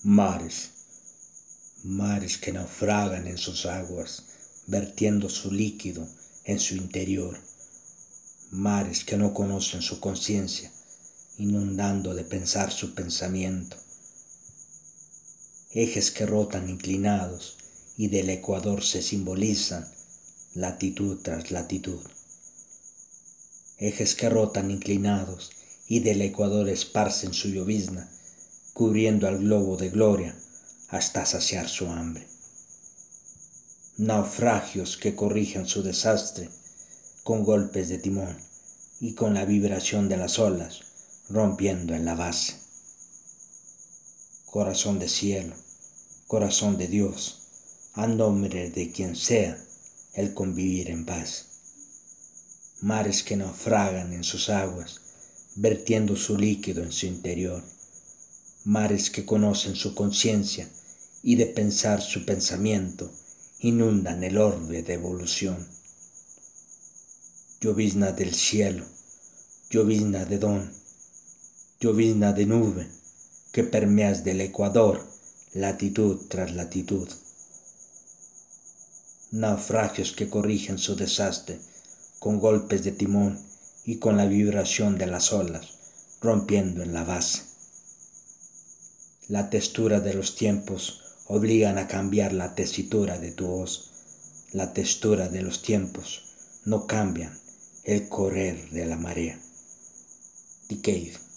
Mares, mares que naufragan en sus aguas, vertiendo su líquido en su interior, mares que no conocen su conciencia, inundando de pensar su pensamiento, ejes que rotan inclinados y del ecuador se simbolizan latitud tras latitud, ejes que rotan inclinados y del ecuador esparcen su llovizna, cubriendo al globo de gloria hasta saciar su hambre. Naufragios que corrigen su desastre con golpes de timón y con la vibración de las olas rompiendo en la base. Corazón de cielo, corazón de Dios, a nombre de quien sea el convivir en paz. Mares que naufragan en sus aguas, vertiendo su líquido en su interior. Mares que conocen su conciencia y de pensar su pensamiento inundan el orbe de evolución. Llovizna del cielo, llovizna de don, llovizna de nube que permeas del ecuador latitud tras latitud. Naufragios que corrigen su desastre con golpes de timón y con la vibración de las olas rompiendo en la base. La textura de los tiempos obligan a cambiar la tesitura de tu voz. La textura de los tiempos no cambian el correr de la marea. Decade.